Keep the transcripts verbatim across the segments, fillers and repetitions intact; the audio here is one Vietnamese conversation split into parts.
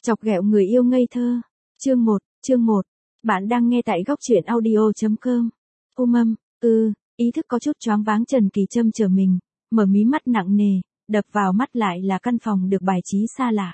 Chọc ghẹo người yêu ngây thơ. Chương một, chương một. Bạn đang nghe tại góc truyện audio chấm com. Ôm âm, ừ, ý thức có chút choáng váng Trần Kỳ Trâm trở mình, mở mí mắt nặng nề, đập vào mắt lại là căn phòng được bài trí xa lạ.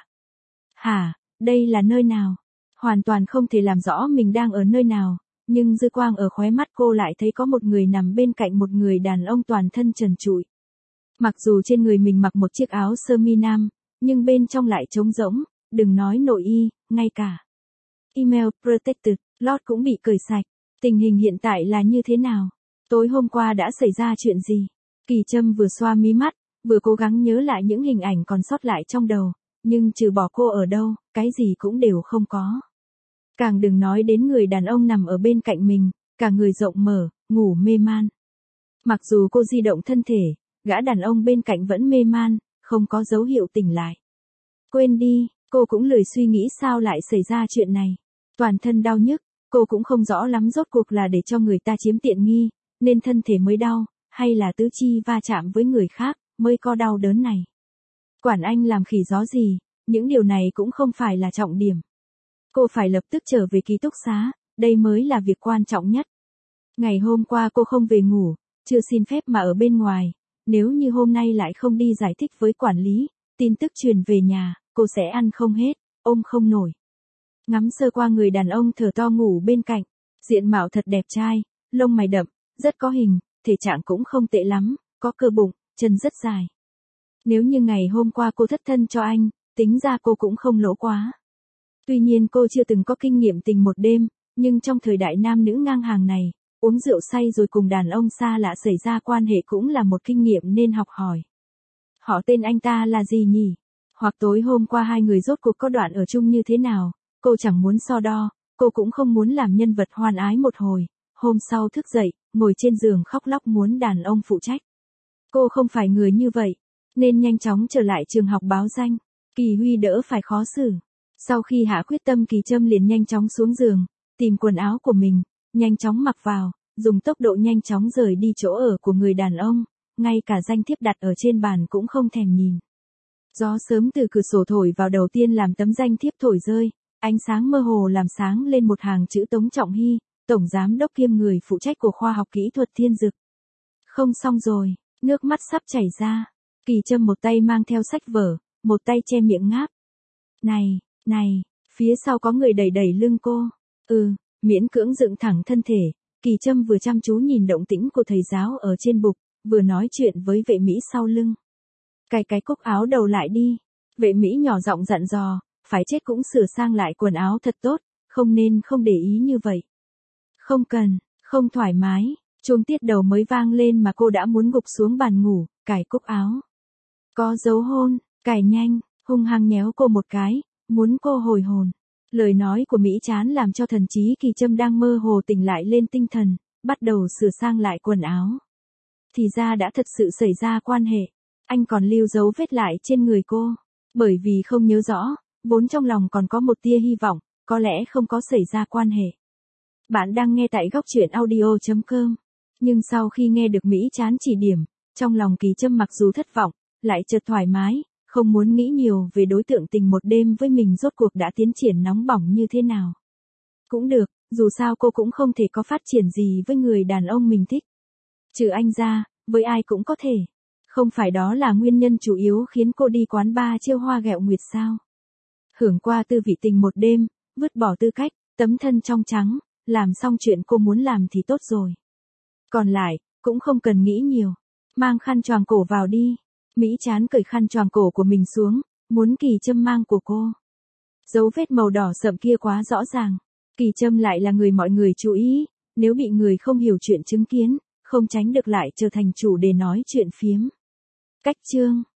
Hả, đây là nơi nào? Hoàn toàn không thể làm rõ mình đang ở nơi nào, nhưng dư quang ở khóe mắt cô lại thấy có một người nằm bên cạnh một người đàn ông toàn thân trần trụi. Mặc dù trên người mình mặc một chiếc áo sơ mi nam, nhưng bên trong lại trống rỗng, đừng nói nội y, ngay cả email protected, lót cũng bị cởi sạch. Tình hình hiện tại là như thế nào? Tối hôm qua đã xảy ra chuyện gì? Kỳ Trâm vừa xoa mí mắt, vừa cố gắng nhớ lại những hình ảnh còn sót lại trong đầu, nhưng trừ bỏ cô ở đâu, cái gì cũng đều không có. Càng đừng nói đến người đàn ông nằm ở bên cạnh mình, cả người rộng mở, ngủ mê man. Mặc dù cô di động thân thể, gã đàn ông bên cạnh vẫn mê man, không có dấu hiệu tỉnh lại. Quên đi, cô cũng lười suy nghĩ sao lại xảy ra chuyện này. Toàn thân đau nhức, cô cũng không rõ lắm rốt cuộc là để cho người ta chiếm tiện nghi, nên thân thể mới đau, hay là tứ chi va chạm với người khác, mới có đau đớn này. Quản anh làm khỉ gió gì, những điều này cũng không phải là trọng điểm. Cô phải lập tức trở về ký túc xá, đây mới là việc quan trọng nhất. Ngày hôm qua cô không về ngủ, chưa xin phép mà ở bên ngoài, nếu như hôm nay lại không đi giải thích với quản lý, tin tức truyền về nhà, cô sẽ ăn không hết, ôm không nổi. Ngắm sơ qua người đàn ông thở to ngủ bên cạnh, diện mạo thật đẹp trai, lông mày đậm, rất có hình, thể trạng cũng không tệ lắm, có cơ bụng, chân rất dài. Nếu như ngày hôm qua cô thất thân cho anh, tính ra cô cũng không lỗ quá. Tuy nhiên cô chưa từng có kinh nghiệm tình một đêm, nhưng trong thời đại nam nữ ngang hàng này, uống rượu say rồi cùng đàn ông xa lạ xảy ra quan hệ cũng là một kinh nghiệm nên học hỏi. Họ tên anh ta là gì nhỉ? Hoặc tối hôm qua hai người rốt cuộc có đoạn ở chung như thế nào? Cô chẳng muốn so đo, cô cũng không muốn làm nhân vật hoan ái một hồi. Hôm sau thức dậy, ngồi trên giường khóc lóc muốn đàn ông phụ trách. Cô không phải người như vậy, nên nhanh chóng trở lại trường học báo danh. Kỳ Huy đỡ phải khó xử. Sau khi hạ quyết tâm Kỳ Trâm liền nhanh chóng xuống giường, tìm quần áo của mình, nhanh chóng mặc vào, dùng tốc độ nhanh chóng rời đi chỗ ở của người đàn ông, ngay cả danh thiếp đặt ở trên bàn cũng không thèm nhìn. Gió sớm từ cửa sổ thổi vào đầu tiên làm tấm danh thiếp thổi rơi, ánh sáng mơ hồ làm sáng lên một hàng chữ Tống Trọng Hy, tổng giám đốc kiêm người phụ trách của khoa học kỹ thuật Thiên Dực. Không xong rồi, nước mắt sắp chảy ra. Kỳ Trâm một tay mang theo sách vở, một tay che miệng ngáp. Này, này, phía sau có người đẩy đẩy lưng cô. Ừ, miễn cưỡng dựng thẳng thân thể, Kỳ Trâm vừa chăm chú nhìn động tĩnh của thầy giáo ở trên bục, vừa nói chuyện với vệ Mỹ sau lưng. Cài cái cúc áo đầu lại đi. Vệ Mỹ nhỏ giọng dặn dò, phải chết cũng sửa sang lại quần áo thật tốt, không nên không để ý như vậy. Không cần, không thoải mái, chuông tiết đầu mới vang lên mà cô đã muốn gục xuống bàn ngủ, cài cúc áo. Có dấu hôn, cài nhanh, hung hăng nhéo cô một cái, muốn cô hồi hồn. Lời nói của Mỹ Chán làm cho thần trí Kỳ Trâm đang mơ hồ tỉnh lại lên tinh thần, bắt đầu sửa sang lại quần áo. Thì ra đã thật sự xảy ra quan hệ, anh còn lưu dấu vết lại trên người cô. Bởi vì không nhớ rõ, vốn trong lòng còn có một tia hy vọng, có lẽ không có xảy ra quan hệ. Bạn đang nghe tại góc truyện audio chấm com. Nhưng sau khi nghe được Mỹ Chán chỉ điểm, trong lòng Kỳ Trâm mặc dù thất vọng, lại chợt thoải mái, không muốn nghĩ nhiều về đối tượng tình một đêm với mình rốt cuộc đã tiến triển nóng bỏng như thế nào. Cũng được, dù sao cô cũng không thể có phát triển gì với người đàn ông mình thích. Trừ anh ra, với ai cũng có thể. Không phải đó là nguyên nhân chủ yếu khiến cô đi quán bar chiêu hoa ghẹo nguyệt sao? Hưởng qua tư vị tình một đêm, vứt bỏ tư cách, tấm thân trong trắng, làm xong chuyện cô muốn làm thì tốt rồi. Còn lại, cũng không cần nghĩ nhiều. Mang khăn choàng cổ vào đi. Mỹ Chán cởi khăn choàng cổ của mình xuống, muốn Kỳ Trâm mang của cô. Dấu vết màu đỏ sậm kia quá rõ ràng. Kỳ Trâm lại là người mọi người chú ý, nếu bị người không hiểu chuyện chứng kiến, không tránh được lại trở thành chủ đề nói chuyện phiếm. Cách chương.